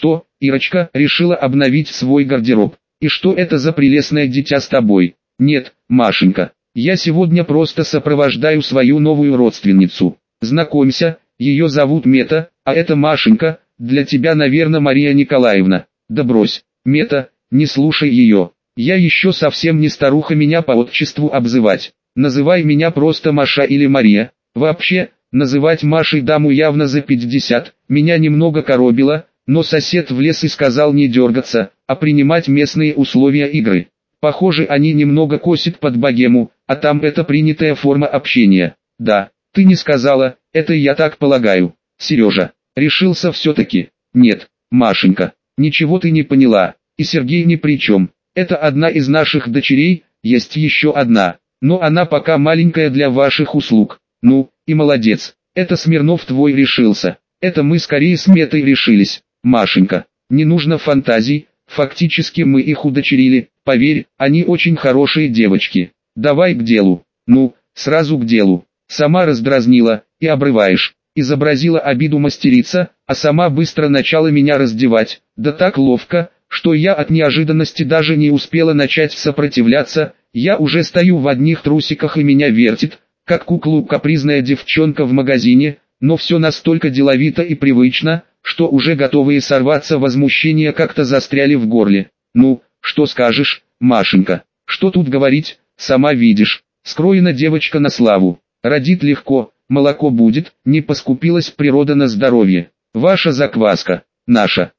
что, Ирочка, решила обновить свой гардероб? И что это за прелестное дитя с тобой? Нет, Машенька, я сегодня просто сопровождаю свою новую родственницу. Знакомься, ее зовут Мета, а это Машенька, для тебя, наверное, Мария Николаевна. Да брось, Мета, не слушай ее. Я еще совсем не старуха меня по отчеству обзывать. Называй меня просто Маша или Мария. Вообще, называть Машей даму явно за 50, меня немного коробило, но сосед влез и сказал не дергаться, а принимать местные условия игры. Похоже, они немного косят под богему, а там это принятая форма общения. Да, ты не сказала, это я так полагаю. Сережа, решился все-таки. Нет, Машенька, ничего ты не поняла, и Сергей ни при чем. Это одна из наших дочерей, есть еще одна, но она пока маленькая для ваших услуг. Ну, и молодец, это Смирнов твой решился, это мы скорее с Метой решились. Машенька, не нужно фантазий, фактически мы их удочерили, поверь, они очень хорошие девочки. Давай к делу. Ну, сразу к делу. Сама раздразнила, и обрываешь. Изобразила обиду мастерица, а сама быстро начала меня раздевать, да так ловко, что я от неожиданности даже не успела начать сопротивляться, я уже стою в одних трусиках и меня вертит, как куклу капризная девчонка в магазине, но все настолько деловито и привычно, что уже готовые сорваться возмущения как-то застряли в горле. Ну, что скажешь, Машенька, что тут говорить, сама видишь, скроена девочка на славу, родит легко, молоко будет, не поскупилась природа на здоровье. Ваша закваска, наша,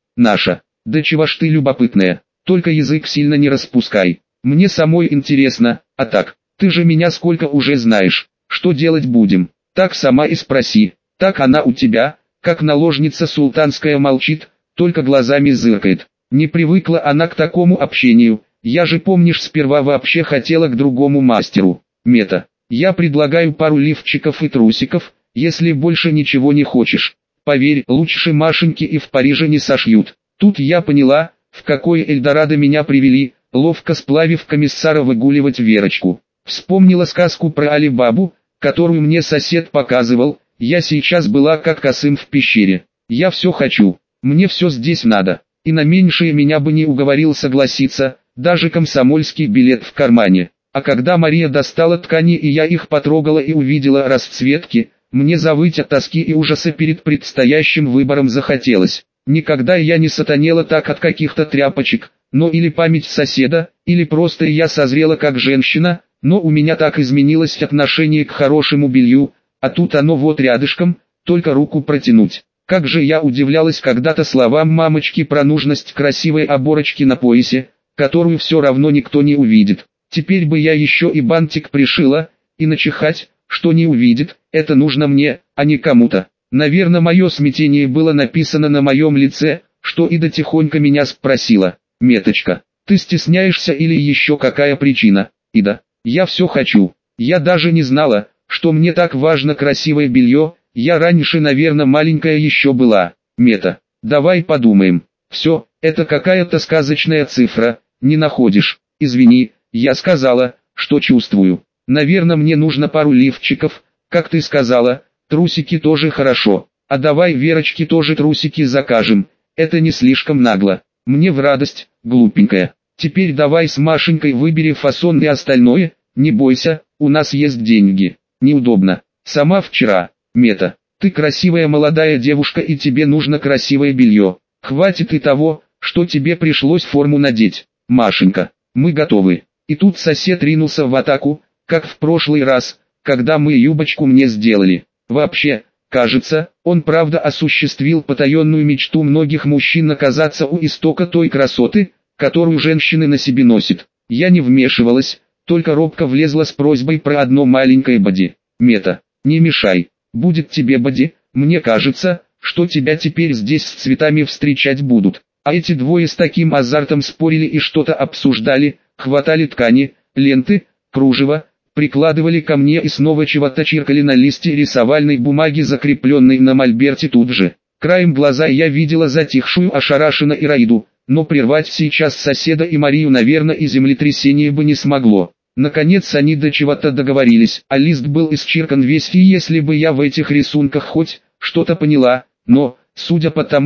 да чего ж ты любопытная, только язык сильно не распускай, мне самой интересно, а так, ты же меня сколько уже знаешь, что делать будем, так сама и спроси, так она у тебя, как наложница султанская молчит, только глазами зыркает. Не привыкла она к такому общению, я же помнишь сперва вообще хотела к другому мастеру. Мета, я предлагаю пару лифчиков и трусиков, если больше ничего не хочешь. Поверь, лучше Машеньки и в Париже не сошьют. Тут я поняла, в какое Эльдорадо меня привели, ловко сплавив комиссара выгуливать Верочку. Вспомнила сказку про Али-Бабу, которую мне сосед показывал, я сейчас была как Касым в пещере. Я все хочу, мне все здесь надо, и на меньшее меня бы не уговорил согласиться, даже комсомольский билет в кармане. А когда Мария достала ткани и я их потрогала и увидела расцветки, мне завыть от тоски и ужаса перед предстоящим выбором захотелось. Никогда я не сатанела так от каких-то тряпочек, но или память соседа, или просто я созрела как женщина, но у меня так изменилось отношение к хорошему белью, а тут оно вот рядышком, только руку протянуть. Как же я удивлялась когда-то словам мамочки про нужность красивой оборочки на поясе, которую все равно никто не увидит. Теперь бы я еще и бантик пришила, и начихать, что не увидит, это нужно мне, а не кому-то. Наверное, мое смятение было написано на моем лице, что Ида тихонько меня спросила: «Меточка, ты стесняешься или еще какая причина?» «Ида, я все хочу. Я даже не знала, что мне так важно красивое белье, я раньше, наверное, маленькая еще была. Мета, давай подумаем. Все, это какая-то сказочная цифра, не находишь? Извини, я сказала, что чувствую. Наверное, мне нужно пару лифчиков, как ты сказала, трусики тоже хорошо. А давай Верочке тоже трусики закажем, это не слишком нагло. Мне в радость, глупенькая. Теперь давай с Машенькой выбери фасон и остальное, не бойся, у нас есть деньги. Неудобно. Сама вчера. Мета, ты красивая молодая девушка и тебе нужно красивое белье. Хватит и того, что тебе пришлось форму надеть. Машенька, мы готовы. И тут сосед ринулся в атаку, как в прошлый раз, когда мы юбочку мне сделали. Вообще, кажется, он правда осуществил потаенную мечту многих мужчин оказаться у истока той красоты, которую женщины на себе носят. Я не вмешивалась, только робко влезла с просьбой про одно маленькое боди. Мета, не мешай, будет тебе боди, мне кажется, что тебя теперь здесь с цветами встречать будут. А эти двое с таким азартом спорили и что-то обсуждали, хватали ткани, ленты, кружево, прикладывали ко мне и снова чего-то чиркали на листе рисовальной бумаги, закрепленной на мольберте тут же. Краем глаза я видела затихшую ошарашенно Ираиду, но прервать сейчас соседа и Марию, наверное, и землетрясение бы не смогло. Наконец они до чего-то договорились, а лист был исчеркан весь, и если бы я в этих рисунках хоть что-то поняла, но, судя по тому,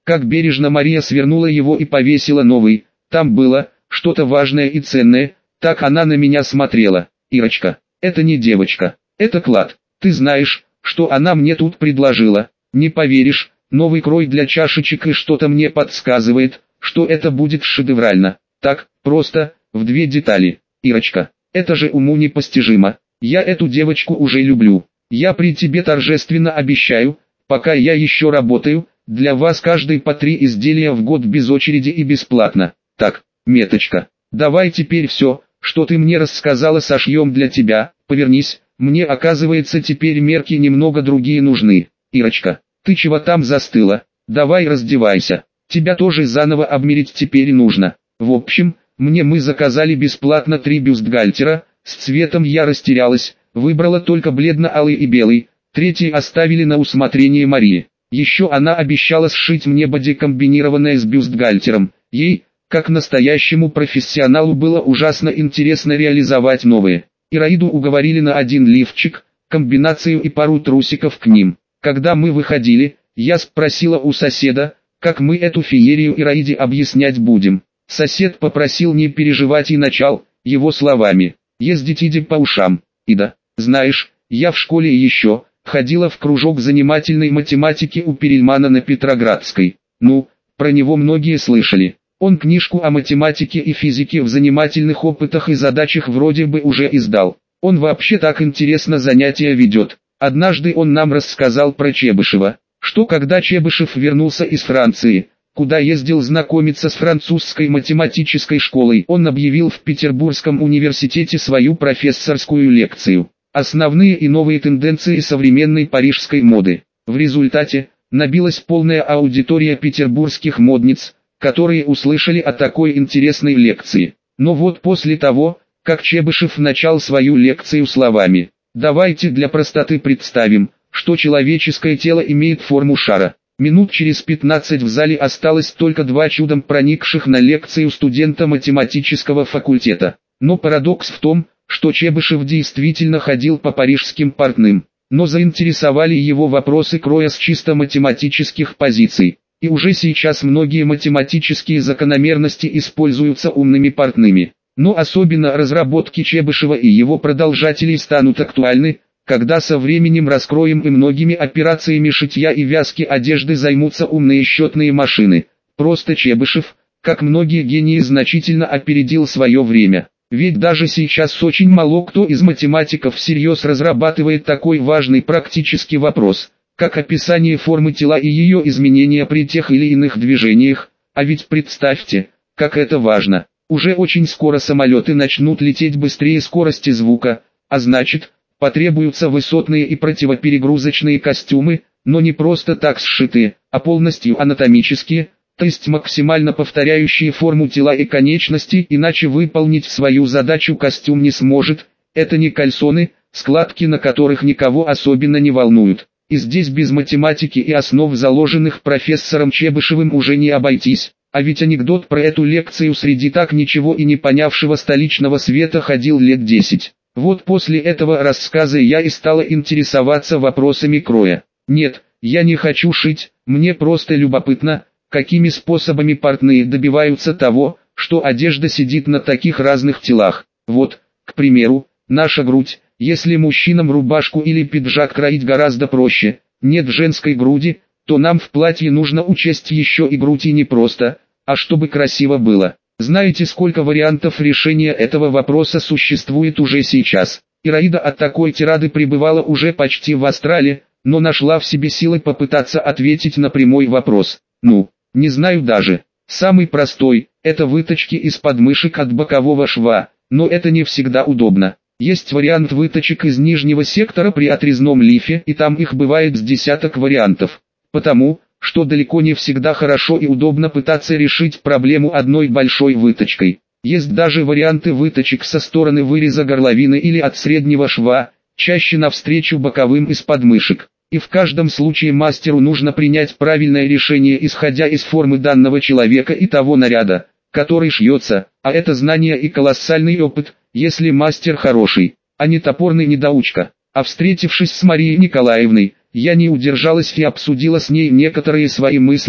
как бережно Мария свернула его и повесила новый. Там было что-то важное и ценное, так она на меня смотрела. Ирочка, это не девочка, это клад. Ты знаешь, что она мне тут предложила? Не поверишь, новый крой для чашечек, и что-то мне подсказывает, что это будет шедеврально. Так, просто, в 2 детали. Ирочка, это же уму непостижимо. Я эту девочку уже люблю. Я при тебе торжественно обещаю, пока я еще работаю, для вас каждый по 3 изделия в год без очереди и бесплатно. Так, Меточка, давай теперь все, что ты мне рассказала, сошьем для тебя. Повернись, мне оказывается теперь мерки немного другие нужны. Ирочка, ты чего там застыла? Давай раздевайся. Тебя тоже заново обмерить теперь нужно. В общем, мы заказали бесплатно 3 бюстгальтера, с цветом я растерялась, выбрала только бледно-алый и белый, третий оставили на усмотрение Марии. Еще она обещала сшить мне боди, комбинированное с бюстгальтером. Ей, как настоящему профессионалу, было ужасно интересно реализовать новые. Ираиду уговорили на 1 лифчик, комбинацию и пару трусиков к ним. Когда мы выходили, я спросила у соседа, как мы эту феерию Ираиде объяснять будем. Сосед попросил не переживать и начал, его словами: «Ездить иди по ушам, Ида. Знаешь, я в школе еще ходила в кружок занимательной математики у Перельмана на Петроградской. Ну, про него многие слышали. Он книжку о математике и физике в занимательных опытах и задачах вроде бы уже издал. Он вообще так интересно занятия ведет. Однажды он нам рассказал про Чебышева, что когда Чебышев вернулся из Франции, куда ездил знакомиться с французской математической школой, он объявил в Петербургском университете свою профессорскую лекцию «Основные и новые тенденции современной парижской моды». В результате набилась полная аудитория петербургских модниц, которые услышали о такой интересной лекции. Но вот после того, как Чебышев начал свою лекцию словами: «Давайте для простоты представим, что человеческое тело имеет форму шара», минут через 15 в зале осталось только 2 чудом проникших на лекцию студента математического факультета. Но парадокс в том, что Чебышев действительно ходил по парижским портным, но заинтересовали его вопросы кроя с чисто математических позиций. И уже сейчас многие математические закономерности используются умными портными. Но особенно разработки Чебышева и его продолжателей станут актуальны, когда со временем раскроем и многими операциями шитья и вязки одежды займутся умные счетные машины. Просто Чебышев, как многие гении, значительно опередил свое время. Ведь даже сейчас очень мало кто из математиков всерьез разрабатывает такой важный практический вопрос, как описание формы тела и ее изменения при тех или иных движениях. А ведь представьте, как это важно. Уже очень скоро самолеты начнут лететь быстрее скорости звука, а значит, потребуются высотные и противоперегрузочные костюмы, но не просто так сшитые, а полностью анатомические, то есть максимально повторяющие форму тела и конечностей, иначе выполнить свою задачу костюм не сможет. Это не кальсоны, складки на которых никого особенно не волнуют. И здесь без математики и основ, заложенных профессором Чебышевым, уже не обойтись. А ведь анекдот про эту лекцию среди так ничего и не понявшего столичного света ходил лет 10. Вот после этого рассказа я и стала интересоваться вопросами кроя. Нет, я не хочу шить, мне просто любопытно, какими способами портные добиваются того, что одежда сидит на таких разных телах. Вот, к примеру, наша грудь. Если мужчинам рубашку или пиджак кроить гораздо проще, нет женской груди, то нам в платье нужно учесть еще и грудь, и не просто, а чтобы красиво было. Знаете, сколько вариантов решения этого вопроса существует уже сейчас? Ираида от такой тирады пребывала уже почти в астрале, но нашла в себе силы попытаться ответить на прямой вопрос. Ну, не знаю даже. Самый простой – это выточки из подмышек от бокового шва, но это не всегда удобно. Есть вариант выточек из нижнего сектора при отрезном лифе, и там их бывает с десяток вариантов. Потому, что далеко не всегда хорошо и удобно пытаться решить проблему одной большой выточкой. Есть даже варианты выточек со стороны выреза горловины или от среднего шва, чаще навстречу боковым из подмышек. И в каждом случае мастеру нужно принять правильное решение, исходя из формы данного человека и того наряда, который шьется, а это знание и колоссальный опыт, если мастер хороший, а не топорный недоучка. А встретившись с Марией Николаевной, я не удержалась и обсудила с ней некоторые свои мысли,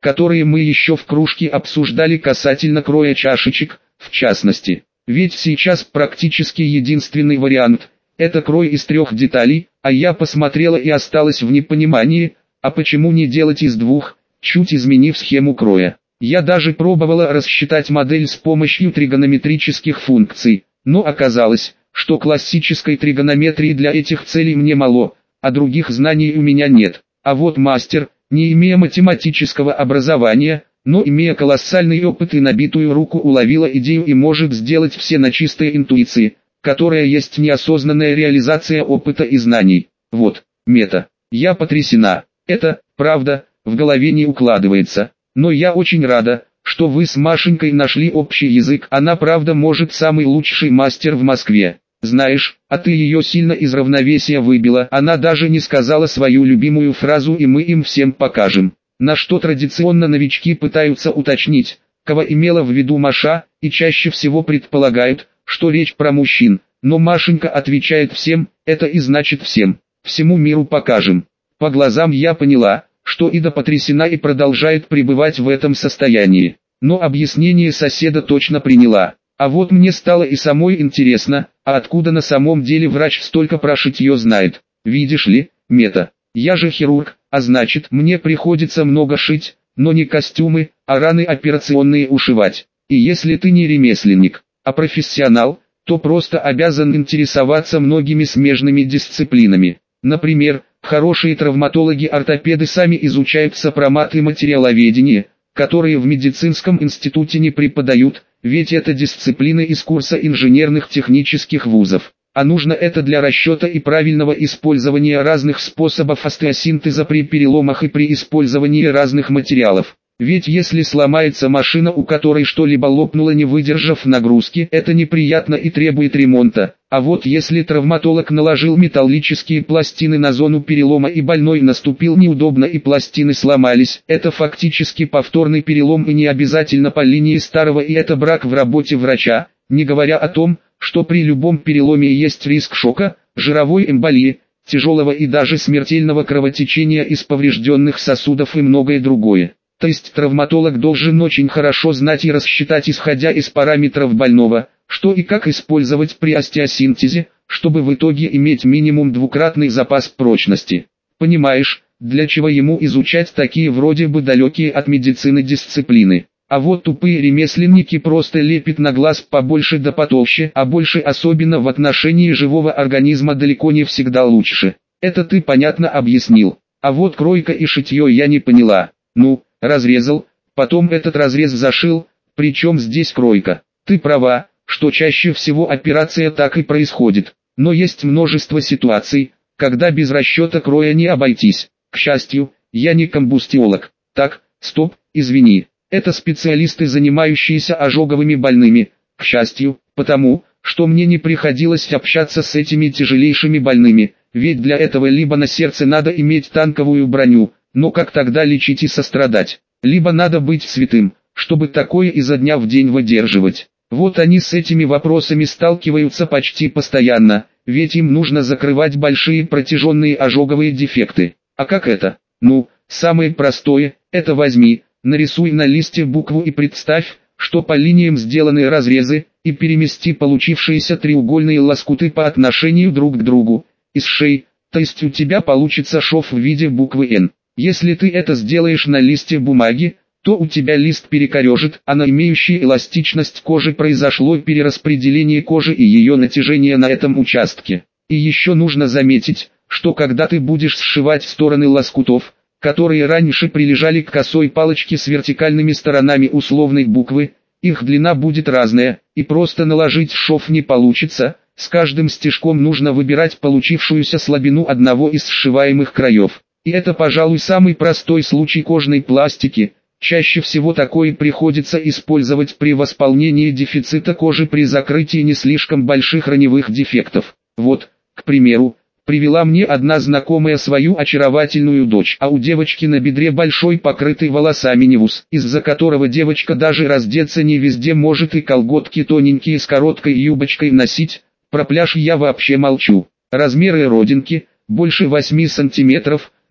которые мы еще в кружке обсуждали касательно кроя чашечек, в частности. Ведь сейчас практически единственный вариант – это крой из 3 деталей, а я посмотрела и осталась в непонимании, а почему не делать из 2, чуть изменив схему кроя. Я даже пробовала рассчитать модель с помощью тригонометрических функций, но оказалось, что классической тригонометрии для этих целей мне мало, а других знаний у меня нет. А вот мастер, не имея математического образования, но имея колоссальный опыт и набитую руку, уловила идею и может сделать все на чистой интуиции, которая есть неосознанная реализация опыта и знаний. Вот, мета. Я потрясена. Это, правда, в голове не укладывается. Но я очень рада, что вы с Машенькой нашли общий язык. Она правда может самый лучший мастер в Москве. Знаешь, а ты ее сильно из равновесия выбила. Она даже не сказала свою любимую фразу, и мы им всем покажем. На что традиционно новички пытаются уточнить, кого имела в виду Маша, и чаще всего предполагают, что речь про мужчин. Но Машенька отвечает всем, это и значит всем. Всему миру покажем. По глазам я поняла, что Ида потрясена и продолжает пребывать в этом состоянии. Но объяснение соседа точно приняла. А вот мне стало и самой интересно, а откуда на самом деле врач столько про шитье знает. Видишь ли, мета, я же хирург, а значит мне приходится много шить, но не костюмы, а раны операционные ушивать. И если ты не ремесленник, а профессионал, то просто обязан интересоваться многими смежными дисциплинами. Например, хорошие травматологи-ортопеды сами изучают сопромат и материаловедение, которые в медицинском институте не преподают, ведь это дисциплины из курса инженерных технических вузов. А нужно это для расчета и правильного использования разных способов остеосинтеза при переломах и при использовании разных материалов. Ведь если сломается машина, у которой что-либо лопнуло, не выдержав нагрузки, это неприятно и требует ремонта. А вот если травматолог наложил металлические пластины на зону перелома и больной наступил неудобно и пластины сломались, это фактически повторный перелом и не обязательно по линии старого, и это брак в работе врача, не говоря о том, что при любом переломе есть риск шока, жировой эмболии, тяжелого и даже смертельного кровотечения из поврежденных сосудов и многое другое. То есть травматолог должен очень хорошо знать и рассчитать, исходя из параметров больного, что и как использовать при остеосинтезе, чтобы в итоге иметь минимум двукратный запас прочности. Понимаешь, для чего ему изучать такие вроде бы далекие от медицины дисциплины? А вот тупые ремесленники просто лепят на глаз побольше да потолще, а больше особенно в отношении живого организма далеко не всегда лучше. Это ты понятно объяснил. А вот кройка и шитье я не поняла. Ну, разрезал, потом этот разрез зашил, причем здесь кройка. Ты права, что чаще всего операция так и происходит, но есть множество ситуаций, когда без расчета кроя не обойтись. К счастью, я не комбустиолог. Так, стоп, извини, это специалисты, занимающиеся ожоговыми больными. К счастью, потому, что мне не приходилось общаться с этими тяжелейшими больными, ведь для этого либо на сердце надо иметь танковую броню, но как тогда лечить и сострадать? Либо надо быть святым, чтобы такое изо дня в день выдерживать. Вот они с этими вопросами сталкиваются почти постоянно, ведь им нужно закрывать большие протяженные ожоговые дефекты. А как это? Ну, самое простое, это возьми, нарисуй на листе букву и представь, что по линиям сделаны разрезы, и перемести получившиеся треугольные лоскуты по отношению друг к другу, из шеи, то есть у тебя получится шов в виде буквы «Н». Если ты это сделаешь на листе бумаги, то у тебя лист перекорежит, а на имеющей эластичность кожи произошло перераспределение кожи и ее натяжение на этом участке. И еще нужно заметить, что когда ты будешь сшивать стороны лоскутов, которые раньше прилежали к косой палочке с вертикальными сторонами условной буквы, их длина будет разная, и просто наложить шов не получится, с каждым стежком нужно выбирать получившуюся слабину одного из сшиваемых краев. И это, пожалуй, самый простой случай кожной пластики. Чаще всего такое приходится использовать при восполнении дефицита кожи при закрытии не слишком больших раневых дефектов. Вот, к примеру, привела мне одна знакомая свою очаровательную дочь, а у девочки на бедре большой покрытый волосами невус, из-за которого девочка даже раздеться не везде может и колготки тоненькие с короткой юбочкой носить, про пляж я вообще молчу. Размеры родинки, больше 8 сантиметров,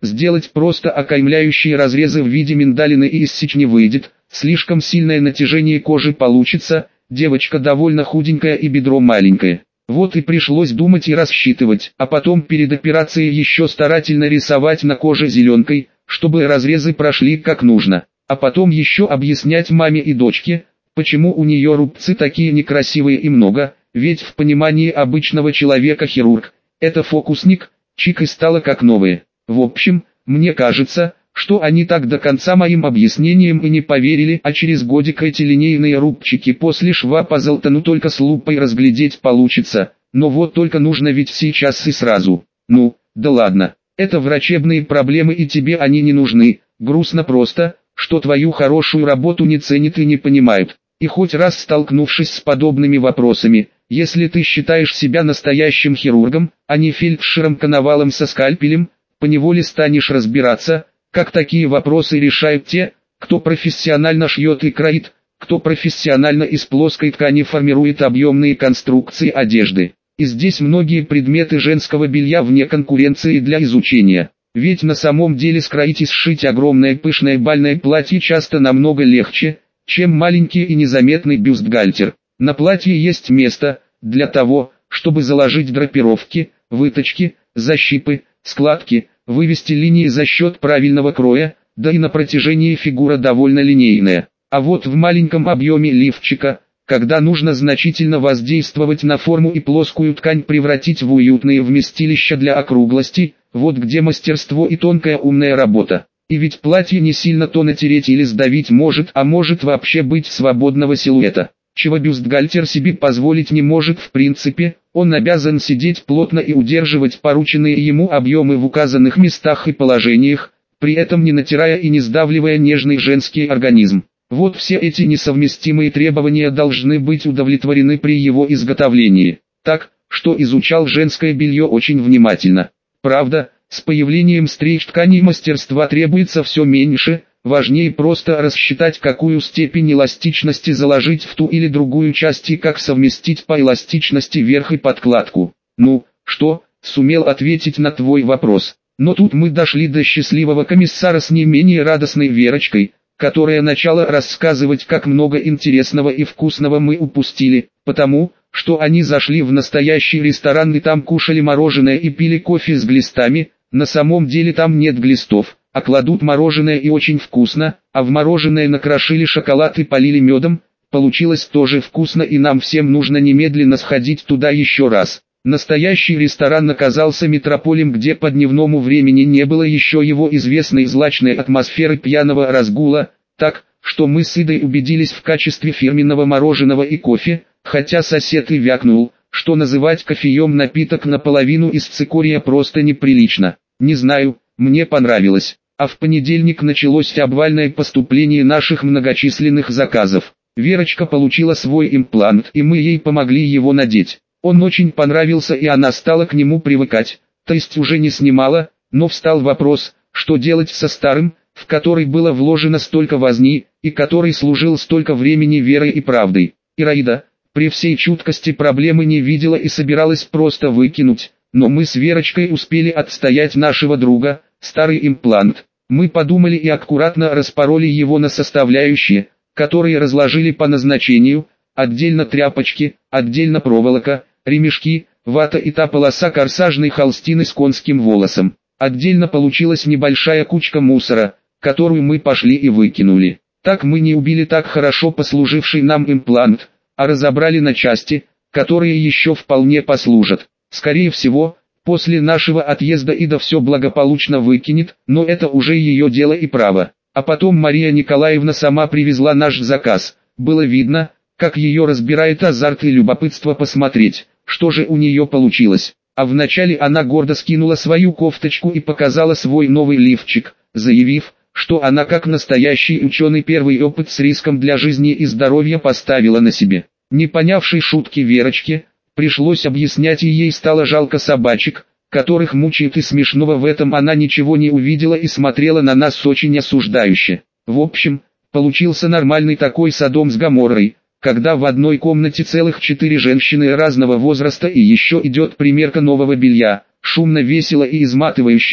Сделать просто окаймляющие разрезы в виде миндалины и иссечь не выйдет, слишком сильное натяжение кожи получится, девочка довольно худенькая и бедро маленькое. Вот и пришлось думать и рассчитывать, а потом перед операцией еще старательно рисовать на коже зеленкой, чтобы разрезы прошли как нужно. А потом еще объяснять маме и дочке, почему у нее рубцы такие некрасивые и много, ведь в понимании обычного человека хирург – это фокусник, чик и стало как новые. В общем, мне кажется, что они так до конца моим объяснениям и не поверили, а через годик эти линейные рубчики после шва по золотану только с лупой разглядеть получится, но вот только нужно ведь сейчас и сразу. Ну, да ладно, это врачебные проблемы и тебе они не нужны, грустно просто, что твою хорошую работу не ценят и не понимают. И хоть раз столкнувшись с подобными вопросами, если ты считаешь себя настоящим хирургом, а не фельдшером-коновалом со скальпелем, поневоле станешь разбираться, как такие вопросы решают те, кто профессионально шьет и кроит, кто профессионально из плоской ткани формирует объемные конструкции одежды. И здесь многие предметы женского белья вне конкуренции для изучения. Ведь на самом деле скроить и сшить огромное пышное бальное платье часто намного легче, чем маленький и незаметный бюстгальтер. На платье есть место для того, чтобы заложить драпировки, выточки, защипы, складки, вывести линии за счет правильного кроя, да и на протяжении фигура довольно линейная. А вот в маленьком объеме лифчика, когда нужно значительно воздействовать на форму и плоскую ткань превратить в уютные вместилища для округлости, вот где мастерство и тонкая умная работа. И ведь платье не сильно то натереть или сдавить может, а может вообще быть свободного силуэта. Чего бюстгальтер себе позволить не может в принципе, он обязан сидеть плотно и удерживать порученные ему объемы в указанных местах и положениях, при этом не натирая и не сдавливая нежный женский организм. Вот все эти несовместимые требования должны быть удовлетворены при его изготовлении. Так, что изучал женское белье очень внимательно. Правда, с появлением стрейч-тканей мастерства требуется все меньше, важнее просто рассчитать, какую степень эластичности заложить в ту или другую часть и как совместить по эластичности верх и подкладку. Ну, что, сумел ответить на твой вопрос. Но тут мы дошли до счастливого комиссара с не менее радостной Верочкой, которая начала рассказывать, как много интересного и вкусного мы упустили, потому что они зашли в настоящий ресторан и там кушали мороженое и пили кофе с глистами. На самом деле там нет глистов, а кладут мороженое и очень вкусно, а в мороженое накрошили шоколад и полили медом. Получилось тоже вкусно и нам всем нужно немедленно сходить туда еще раз. Настоящий ресторан оказался метрополем, где по дневному времени не было еще его известной злачной атмосферы пьяного разгула, так, что мы с Идой убедились в качестве фирменного мороженого и кофе, хотя сосед и вякнул, что называть кофеем напиток наполовину из цикория просто неприлично. Не знаю, мне понравилось. А в понедельник началось обвальное поступление наших многочисленных заказов. Верочка получила свой имплант, и мы ей помогли его надеть. Он очень понравился, и она стала к нему привыкать, то есть уже не снимала, но встал вопрос, что делать со старым, в который было вложено столько возни, и который служил столько времени верой и правдой. Ираида, при всей чуткости проблемы не видела и собиралась просто выкинуть, но мы с Верочкой успели отстоять нашего друга, старый имплант. Мы подумали и аккуратно распороли его на составляющие, которые разложили по назначению, отдельно тряпочки, отдельно проволока, ремешки, вата и та полоса корсажной холстины с конским волосом. Отдельно получилась небольшая кучка мусора, которую мы пошли и выкинули. Так мы не убили так хорошо послуживший нам имплант, а разобрали на части, которые еще вполне послужат. Скорее всего, после нашего отъезда Ида все благополучно выкинет, но это уже ее дело и право. А потом Мария Николаевна сама привезла наш заказ. Было видно, как ее разбирает азарт и любопытство посмотреть, что же у нее получилось. А вначале она гордо скинула свою кофточку и показала свой новый лифчик, заявив, что она как настоящий ученый первый опыт с риском для жизни и здоровья поставила на себе. Не понявшей шутки Верочке, пришлось объяснять, и ей стало жалко собачек, которых мучает, и смешного в этом она ничего не увидела и смотрела на нас очень осуждающе. В общем, получился нормальный такой Содом с Гоморрой, когда в одной комнате целых 4 женщины разного возраста и еще идет примерка нового белья, шумно, весело и изматывающе.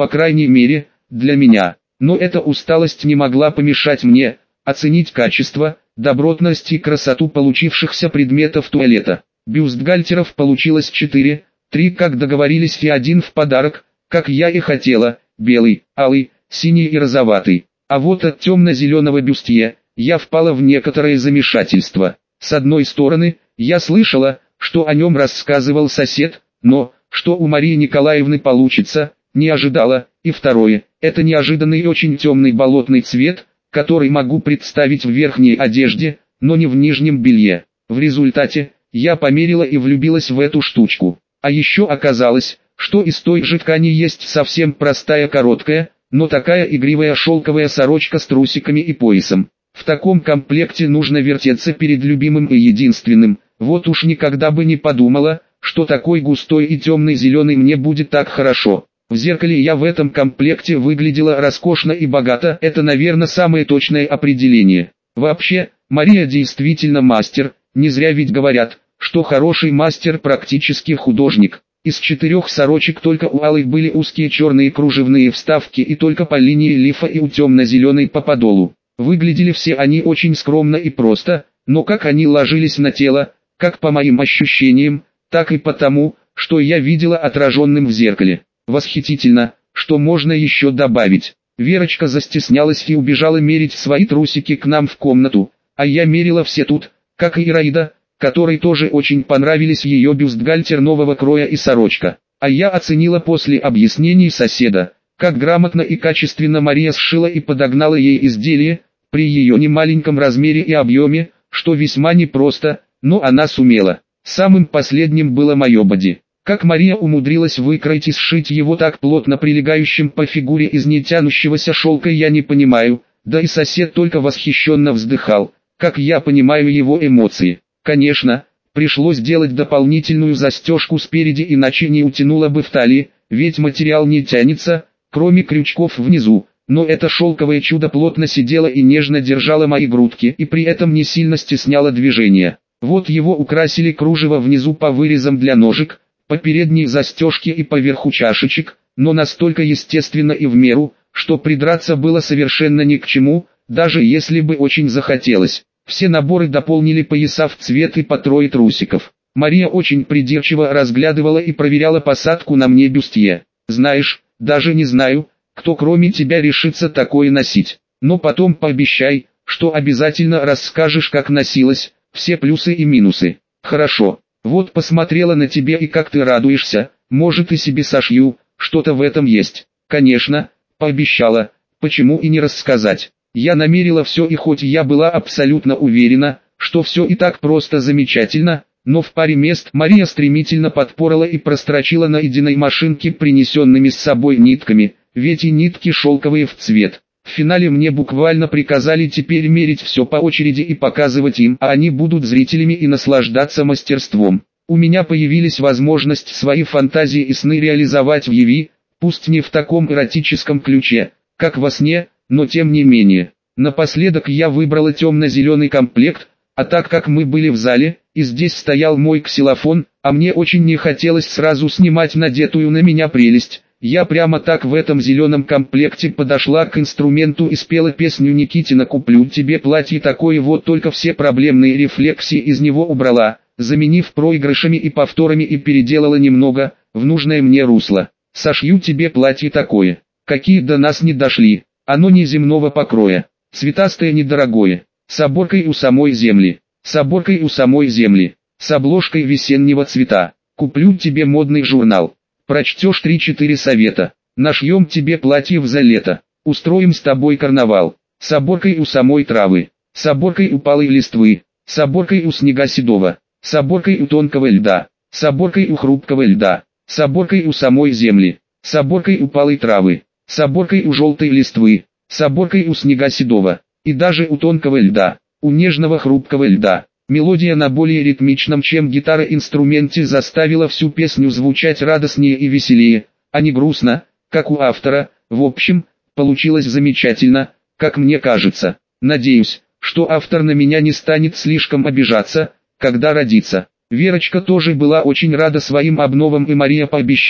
по крайней мере, для меня. Но эта усталость не могла помешать мне оценить качество, добротность и красоту получившихся предметов туалета. Бюстгальтеров получилось 4, 3 как договорились и 1 в подарок, как я и хотела, белый, алый, синий и розоватый. А вот от темно-зеленого бюстье я впала в некоторое замешательство. С одной стороны, я слышала, что о нем рассказывал сосед, но, что у Марии Николаевны получится, не ожидала. И второе, это неожиданный и очень темный болотный цвет, который могу представить в верхней одежде, но не в нижнем белье. В результате, я померила и влюбилась в эту штучку. А еще оказалось, что из той же ткани есть совсем простая короткая, но такая игривая шелковая сорочка с трусиками и поясом. В таком комплекте нужно вертеться перед любимым и единственным. Вот уж никогда бы не подумала, что такой густой и темный зеленый мне будет так хорошо. В зеркале я в этом комплекте выглядела роскошно и богато, это, наверное, самое точное определение. Вообще, Мария действительно мастер, не зря ведь говорят, что хороший мастер практически художник. Из 4 сорочек только у алой были узкие черные кружевные вставки и только по линии лифа и у темно-зеленой по подолу. Выглядели все они очень скромно и просто, но как они ложились на тело, как по моим ощущениям, так и потому, что я видела отраженным в зеркале. Восхитительно, что можно еще добавить. Верочка застеснялась и убежала мерить свои трусики к нам в комнату, а я мерила все тут, как и Ираида, которой тоже очень понравились ее бюстгальтер нового кроя и сорочка. А я оценила после объяснений соседа, как грамотно и качественно Мария сшила и подогнала ей изделие, при ее немаленьком размере и объеме, что весьма непросто, но она сумела. Самым последним было мое боди. Как Мария умудрилась выкроить и сшить его так плотно прилегающим по фигуре из нетянущегося шелка, я не понимаю, да и сосед только восхищенно вздыхал, как я понимаю его эмоции. Конечно, пришлось делать дополнительную застежку спереди, иначе не утянуло бы в талии, ведь материал не тянется, кроме крючков внизу, но это шелковое чудо плотно сидело и нежно держало мои грудки и при этом не сильно стесняло движения. Вот его украсили кружево внизу по вырезам для ножек, по передней застежке и по верху чашечек, но настолько естественно и в меру, что придраться было совершенно ни к чему, даже если бы очень захотелось. Все наборы дополнили пояса в цвет и по 3 трусиков. Мария очень придирчиво разглядывала и проверяла посадку на мне бюстье. Знаешь, даже не знаю, кто кроме тебя решится такое носить. Но потом пообещай, что обязательно расскажешь, как носилась, все плюсы и минусы. Хорошо. Вот посмотрела на тебя и как ты радуешься, может и себе сошью, что-то в этом есть. Конечно, пообещала, почему и не рассказать. Я намерила все, и хоть я была абсолютно уверена, что все и так просто замечательно, но в паре мест Мария стремительно подпорола и прострочила на единой машинке принесенными с собой нитками, ведь и нитки шелковые в цвет. В финале мне буквально приказали теперь мерить все по очереди и показывать им, а они будут зрителями и наслаждаться мастерством. У меня появились возможность свои фантазии и сны реализовать в Яви, пусть не в таком эротическом ключе, как во сне, но тем не менее. Напоследок я выбрала темно-зеленый комплект, а так как мы были в зале, и здесь стоял мой ксилофон, а мне очень не хотелось сразу снимать надетую на меня прелесть, я прямо так в этом зеленом комплекте подошла к инструменту и спела песню Никитина «Куплю тебе платье такое», вот только все проблемные рефлексии из него убрала, заменив проигрышами и повторами, и переделала немного, в нужное мне русло. «Сошью тебе платье такое, какие до нас не дошли, оно неземного покроя, цветастое недорогое, с оборкой у самой земли, с оборкой у самой земли, с обложкой весеннего цвета. Куплю тебе модный журнал, прочтешь 3-4 совета, нашьем тебе платье в за лето, устроим с тобой карнавал, с оборкой у самой травы, с оборкой у палой листвы, с оборкой у снега седого, с оборкой у тонкого льда, с оборкой у хрупкого льда, с оборкой у самой земли, с оборкой у палой травы, с оборкой у желтой листвы, с оборкой у снега седого, и даже у тонкого льда, у нежного хрупкого льда». Мелодия на более ритмичном, чем гитара, инструменте заставила всю песню звучать радостнее и веселее, а не грустно, как у автора. В общем, получилось замечательно, как мне кажется. Надеюсь, что автор на меня не станет слишком обижаться, когда родится. Верочка тоже была очень рада своим обновам, и Мария пообещала,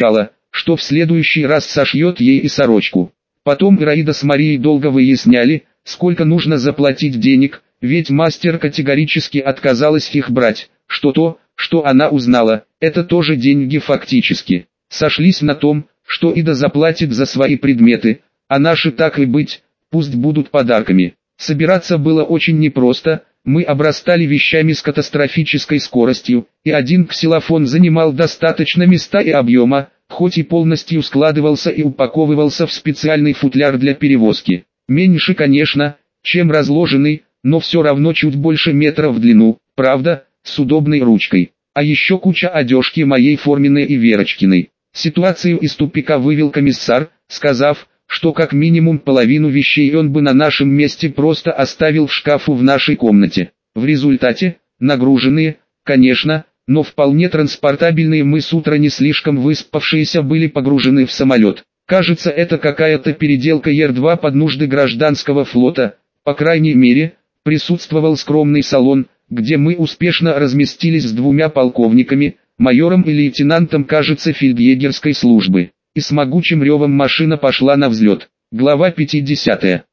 что в следующий раз сошьет ей и сорочку. Потом Ираида с Марией долго выясняли, сколько нужно заплатить денег, ведь мастер категорически отказалась их брать, что она узнала, это тоже деньги фактически. Сошлись на том, что Ида заплатит за свои предметы, а наши так и быть, пусть будут подарками. Собираться было очень непросто, мы обрастали вещами с катастрофической скоростью, и один ксилофон занимал достаточно места и объема, хоть и полностью складывался и упаковывался в специальный футляр для перевозки. Меньше, конечно, чем разложенный, но все равно чуть больше метра в длину, правда, с удобной ручкой. А еще куча одежки моей форменной и Верочкиной. Ситуацию из тупика вывел комиссар, сказав, что как минимум половину вещей он бы на нашем месте просто оставил в шкафу в нашей комнате. В результате, нагруженные, конечно, но вполне транспортабельные мы с утра не слишком выспавшиеся были погружены в самолет. Кажется, это какая-то переделка Ер-2 под нужды гражданского флота, по крайней мере, присутствовал скромный салон, где мы успешно разместились с двумя полковниками, майором и лейтенантом, кажется, фельдъегерской службы. И с могучим ревом машина пошла на взлет. Глава 50.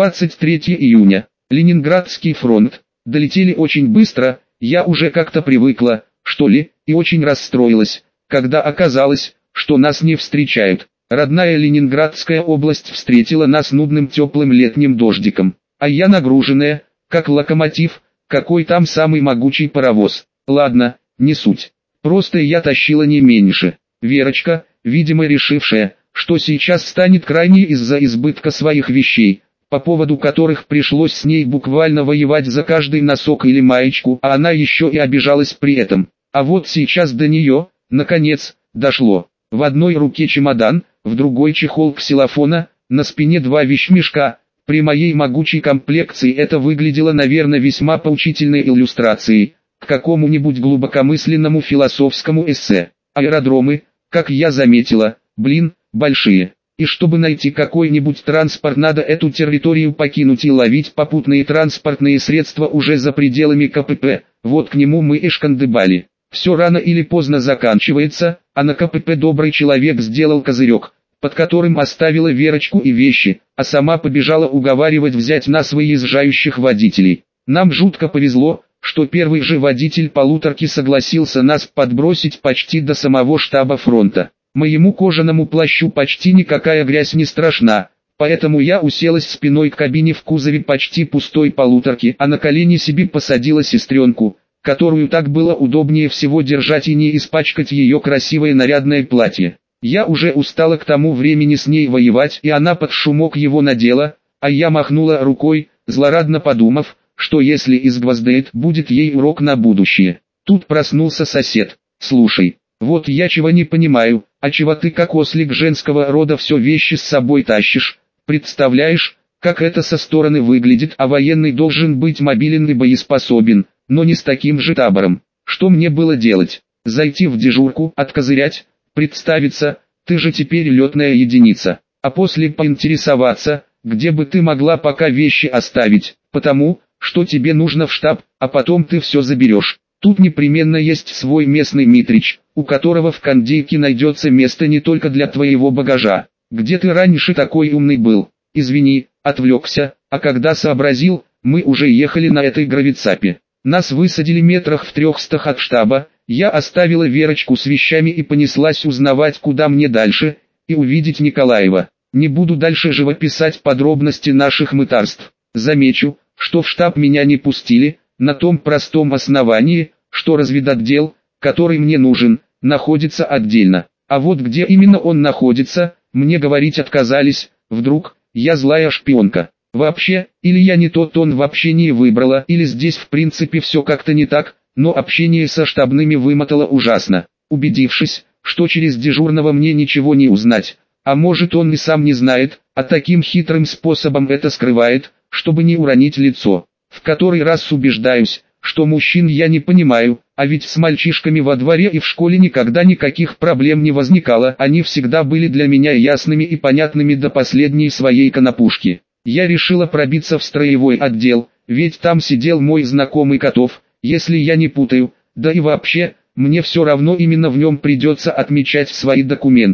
23 июня. Ленинградский фронт. Долетели очень быстро, я уже как-то привыкла, что ли, и очень расстроилась, когда оказалось, что нас не встречают. Родная Ленинградская область встретила нас нудным теплым летним дождиком, а я нагруженная, как локомотив, какой там самый могучий паровоз. Ладно, не суть. Просто я тащила не меньше. Верочка, видимо решившая, что сейчас станет крайней из-за избытка своих вещей, по поводу которых пришлось с ней буквально воевать за каждый носок или маечку, а она еще и обижалась при этом. А вот сейчас до нее, наконец, дошло. В одной руке чемодан, в другой чехол ксилофона, на спине два вещмешка. При моей могучей комплекции это выглядело, наверное, весьма поучительной иллюстрацией к какому-нибудь глубокомысленному философскому эссе. Аэродромы, как я заметила, большие. И чтобы найти какой-нибудь транспорт, надо эту территорию покинуть и ловить попутные транспортные средства уже за пределами КПП. Вот к нему мы и шкандыбали. Все рано или поздно заканчивается, а на КПП добрый человек сделал козырек, под которым оставила Верочку и вещи, а сама побежала уговаривать взять нас выезжающих водителей. Нам жутко повезло, что первый же водитель полуторки согласился нас подбросить почти до самого штаба фронта. Моему кожаному плащу почти никакая грязь не страшна, поэтому я уселась спиной к кабине в кузове почти пустой полуторки, а на колени себе посадила сестренку, которую так было удобнее всего держать и не испачкать ее красивое нарядное платье. Я уже устала к тому времени с ней воевать, и она под шумок его надела, а я махнула рукой, злорадно подумав, что если изгвоздает, будет ей урок на будущее. Тут проснулся сосед. «Слушай, вот я чего не понимаю, а чего ты как ослик женского рода все вещи с собой тащишь? Представляешь, как это со стороны выглядит, а военный должен быть мобилен и боеспособен, но не с таким же табором. Что мне было делать? Зайти в дежурку, откозырять, представиться, ты же теперь летная единица, а после поинтересоваться, где бы ты могла пока вещи оставить, потому что тебе нужно в штаб, а потом ты все заберешь. Тут непременно есть свой местный Митрич, у которого в кондейке найдется место не только для твоего багажа. Где ты раньше такой умный был? Извини, отвлекся, а когда сообразил, мы уже ехали на этой гравицапе. Нас высадили метрах в 300 от штаба, я оставила Верочку с вещами и понеслась узнавать, куда мне дальше, и увидеть Николаева. Не буду дальше живописать подробности наших мытарств. Замечу, что в штаб меня не пустили, на том простом основании, что разведотдел, который мне нужен, находится отдельно. А вот где именно он находится, мне говорить отказались. Вдруг я злая шпионка. Вообще, или я не тот тон в общении выбрала, или здесь в принципе все как-то не так, но общение со штабными вымотало ужасно. Убедившись, что через дежурного мне ничего не узнать, а может он и сам не знает, а таким хитрым способом это скрывает, чтобы не уронить лицо. В который раз убеждаюсь, что мужчин я не понимаю, а ведь с мальчишками во дворе и в школе никогда никаких проблем не возникало, они всегда были для меня ясными и понятными до последней своей конопушки. Я решила пробиться в строевой отдел, ведь там сидел мой знакомый Котов, если я не путаю, да и вообще, мне все равно именно в нем придется отмечать свои документы.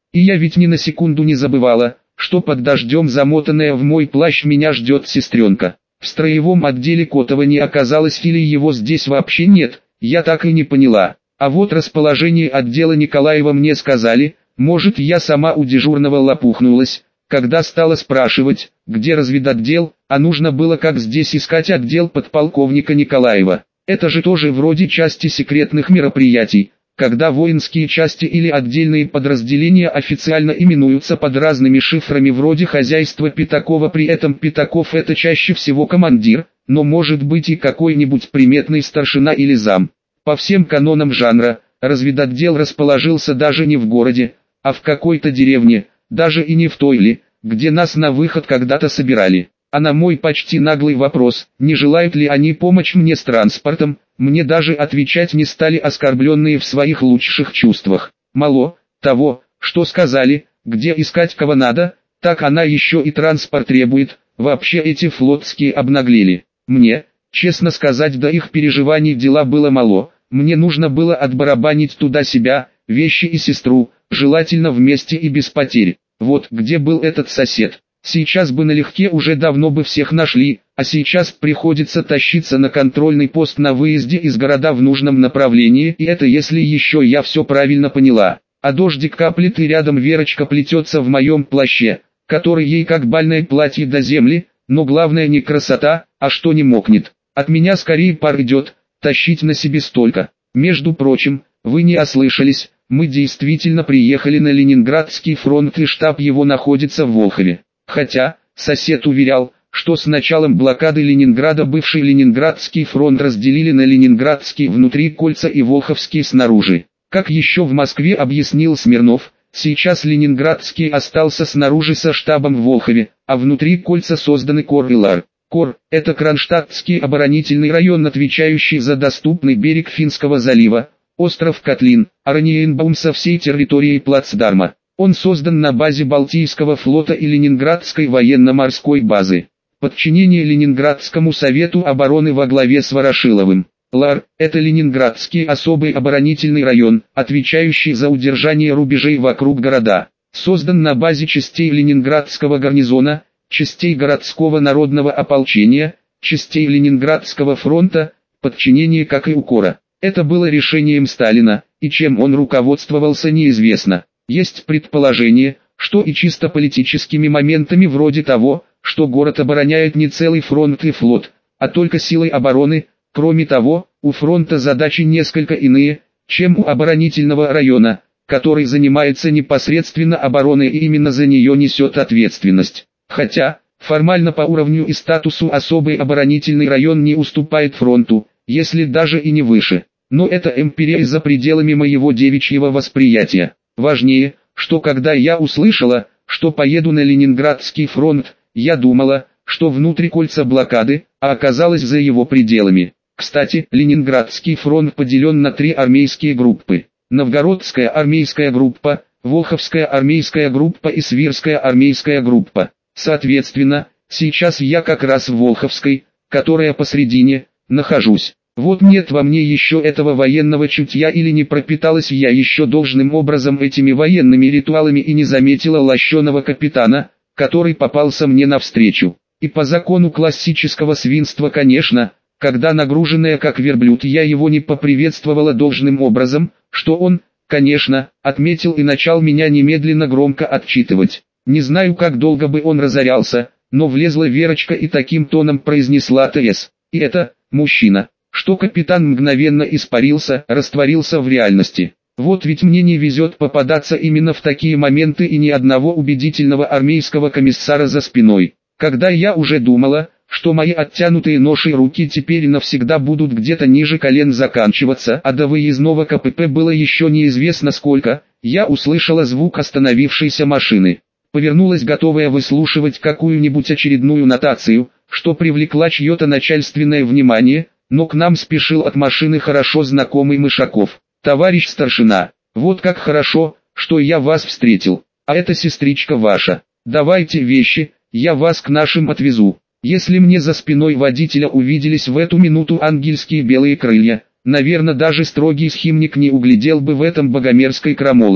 И я ведь ни на секунду не забывала, что под дождем замотанная в мой плащ меня ждет сестренка. В строевом отделе Котова не оказалось или его здесь вообще нет, я так и не поняла. А вот расположение отдела Николаева мне сказали, может я сама у дежурного лопухнулась, когда стала спрашивать, где разведотдел, а нужно было как здесь искать отдел подполковника Николаева. Это же тоже вроде части секретных мероприятий, когда воинские части или отдельные подразделения официально именуются под разными шифрами вроде хозяйства Пятакова, при этом Пятаков это чаще всего командир, но может быть и какой-нибудь приметный старшина или зам. По всем канонам жанра, разведотдел расположился даже не в городе, а в какой-то деревне, даже и не в той ли, где нас на выход когда-то собирали. А на мой почти наглый вопрос, не желают ли они помочь мне с транспортом, мне даже отвечать не стали, оскорбленные в своих лучших чувствах. Мало того, что сказали, где искать кого надо, так она еще и транспорт требует, вообще эти флотские обнаглели. Мне, честно сказать, до их переживаний дела было мало, мне нужно было отбарабанить туда себя, вещи и сестру, желательно вместе и без потерь. Вот где был этот сосед. Сейчас бы налегке уже давно бы всех нашли, а сейчас приходится тащиться на контрольный пост на выезде из города в нужном направлении, и это если еще я все правильно поняла. А дождик каплет и рядом Верочка плетется в моем плаще, который ей как бальное платье до земли, но главное не красота, а что не мокнет. От меня скорее пар идет, тащить на себе столько. Между прочим, вы не ослышались, мы действительно приехали на Ленинградский фронт и штаб его находится в Волхове. Хотя, сосед уверял, что с началом блокады Ленинграда бывший Ленинградский фронт разделили на Ленинградский внутри кольца и Волховский снаружи. Как еще в Москве объяснил Смирнов, сейчас Ленинградский остался снаружи со штабом в Волхове, а внутри кольца созданы КОР и ЛАР. КОР – это Кронштадтский оборонительный район, отвечающий за доступный берег Финского залива, остров Котлин, Ораниенбаум со всей территорией плацдарма. Он создан на базе Балтийского флота и Ленинградской военно-морской базы. Подчинение Ленинградскому совету обороны во главе с Ворошиловым. ЛАР – это Ленинградский особый оборонительный район, отвечающий за удержание рубежей вокруг города. Создан на базе частей Ленинградского гарнизона, частей городского народного ополчения, частей Ленинградского фронта, подчинение как и у КОРа. Это было решением Сталина, и чем он руководствовался неизвестно. Есть предположение, что и чисто политическими моментами вроде того, что город обороняет не целый фронт и флот, а только силой обороны. Кроме того, у фронта задачи несколько иные, чем у оборонительного района, который занимается непосредственно обороной и именно за нее несет ответственность. Хотя, формально по уровню и статусу особый оборонительный район не уступает фронту, если даже и не выше. Но это эмпирия за пределами моего девичьего восприятия. Важнее, что когда я услышала, что поеду на Ленинградский фронт, я думала, что внутри кольца блокады, а оказалось за его пределами. Кстати, Ленинградский фронт поделен на 3 армейские группы. Новгородская армейская группа, Волховская армейская группа и Свирская армейская группа. Соответственно, сейчас я как раз в Волховской, которая посредине, нахожусь. Вот нет во мне еще этого военного чутья, или не пропиталась я еще должным образом этими военными ритуалами и не заметила лощеного капитана, который попался мне навстречу. И по закону классического свинства, конечно, когда нагруженная как верблюд, я его не поприветствовала должным образом, что он, конечно, отметил и начал меня немедленно громко отчитывать. Не знаю, как долго бы он разорялся, но влезла Верочка и таким тоном произнесла ТС. И это, мужчина. Что капитан мгновенно испарился, растворился в реальности. Вот ведь мне не везет попадаться именно в такие моменты и ни одного убедительного армейского комиссара за спиной. Когда я уже думала, что мои оттянутые ношей руки теперь навсегда будут где-то ниже колен заканчиваться, а до выездного КПП было еще неизвестно сколько, я услышала звук остановившейся машины. Повернулась, готовая выслушивать какую-нибудь очередную нотацию, что привлекла чье-то начальственное внимание, но к нам спешил от машины хорошо знакомый Мышаков. «Товарищ старшина, вот как хорошо, что я вас встретил, а это сестричка ваша. Давайте вещи, я вас к нашим отвезу». Если мне за спиной водителя увиделись в эту минуту ангельские белые крылья, наверное, даже строгий схимник не углядел бы в этом богомерзкой крамолы.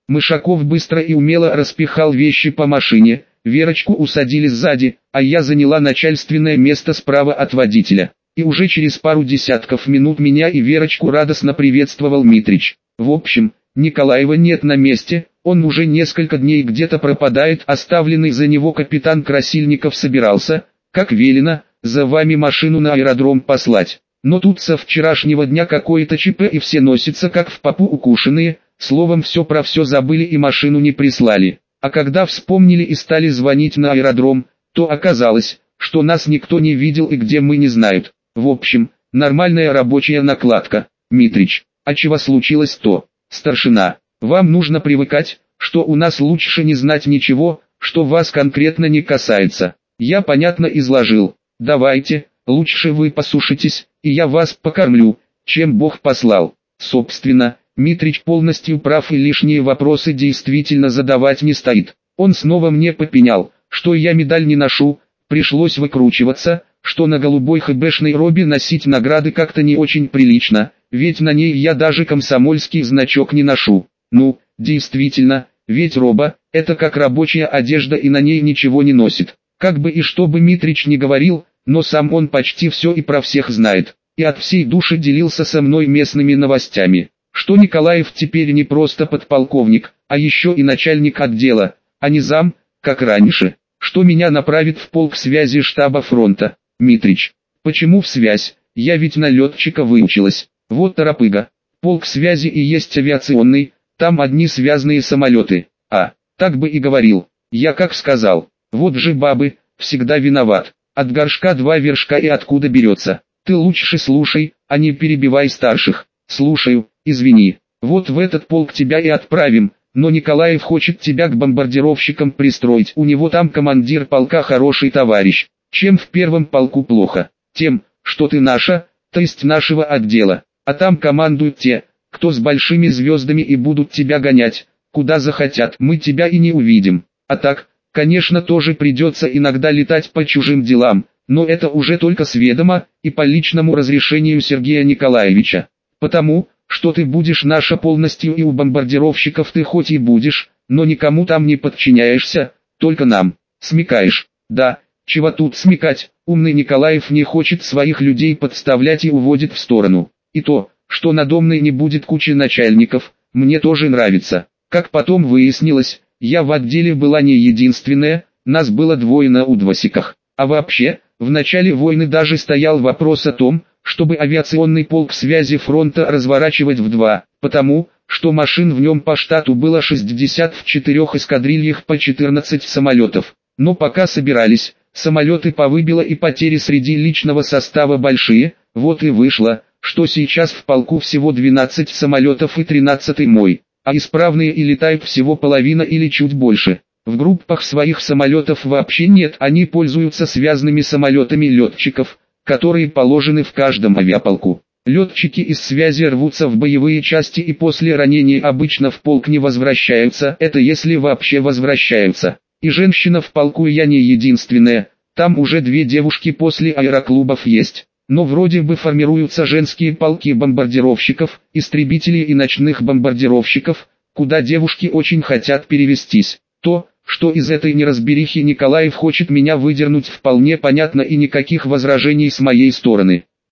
Мышаков быстро и умело распихал вещи по машине, Верочку усадили сзади, а я заняла начальственное место справа от водителя. И уже через пару десятков минут меня и Верочку радостно приветствовал Митрич. В общем, Николаева нет на месте, он уже несколько дней где-то пропадает, оставленный за него капитан Красильников собирался, как велено, за вами машину на аэродром послать. Но тут со вчерашнего дня какое-то ЧП и все носятся как в попу укушенные, словом все про все забыли и машину не прислали. А когда вспомнили и стали звонить на аэродром, то оказалось, что нас никто не видел и где мы не знают. В общем, нормальная рабочая накладка. Митрич, а чего случилось-то? Старшина, вам нужно привыкать, что у нас лучше не знать ничего, что вас конкретно не касается. Я понятно изложил. Давайте, лучше вы посушитесь, и я вас покормлю, чем Бог послал. Собственно, Митрич полностью прав и лишние вопросы действительно задавать не стоит. Он снова мне попенял, что я медаль не ношу, пришлось выкручиваться, что на голубой хэбэшной робе носить награды как-то не очень прилично, ведь на ней я даже комсомольский значок не ношу. Ну, действительно, ведь роба – это как рабочая одежда и на ней ничего не носит. Как бы и что бы Митрич не говорил, но сам он почти все и про всех знает, и от всей души делился со мной местными новостями, что Николаев теперь не просто подполковник, а еще и начальник отдела, а не зам, как раньше, что меня направит в полк связи штаба фронта. Митрич, почему в связь? Я ведь на летчика выучилась. Вот торопыга. Полк связи и есть авиационный, там одни связные самолеты. А, так бы и говорил. Я как сказал. Вот же бабы, всегда виноват. От горшка два вершка и откуда берется. Ты лучше слушай, а не перебивай старших. Слушаю, извини. Вот в этот полк тебя и отправим, но Николаев хочет тебя к бомбардировщикам пристроить. У него там командир полка хороший товарищ. Чем в первом полку плохо? Тем, что ты наша, то есть нашего отдела. А там командуют те, кто с большими звездами и будут тебя гонять, куда захотят. Мы тебя и не увидим. А так, конечно, тоже придется иногда летать по чужим делам, но это уже только с ведома и по личному разрешению Сергея Николаевича. Потому, что ты будешь наша полностью и у бомбардировщиков ты хоть и будешь, но никому там не подчиняешься, только нам. Смекаешь? Да, чего тут смекать, умный Николаев не хочет своих людей подставлять и уводит в сторону. И то, что на Домной не будет кучи начальников, мне тоже нравится. Как потом выяснилось, я в отделе была не единственная, нас было двое на удвосиках. А вообще, в начале войны даже стоял вопрос о том, чтобы авиационный полк связи фронта разворачивать в два, потому, что машин в нем по штату было 60 в 4 эскадрильях по 14 самолетов. Но пока собирались, самолеты повыбило и потери среди личного состава большие, вот и вышло, что сейчас в полку всего 12 самолетов и 13 мой, а исправные и летают всего половина или чуть больше. В группах своих самолетов вообще нет, они пользуются связанными самолетами летчиков, которые положены в каждом авиаполку. Летчики из связи рвутся в боевые части и после ранения обычно в полк не возвращаются, это если вообще возвращаются. И женщина в полку я не единственная, там уже две девушки после аэроклубов есть. Но вроде бы формируются женские полки бомбардировщиков, истребителей и ночных бомбардировщиков, куда девушки очень хотят перевестись. То, что из этой неразберихи Николаев хочет меня выдернуть, вполне понятно и никаких возражений с моей стороны.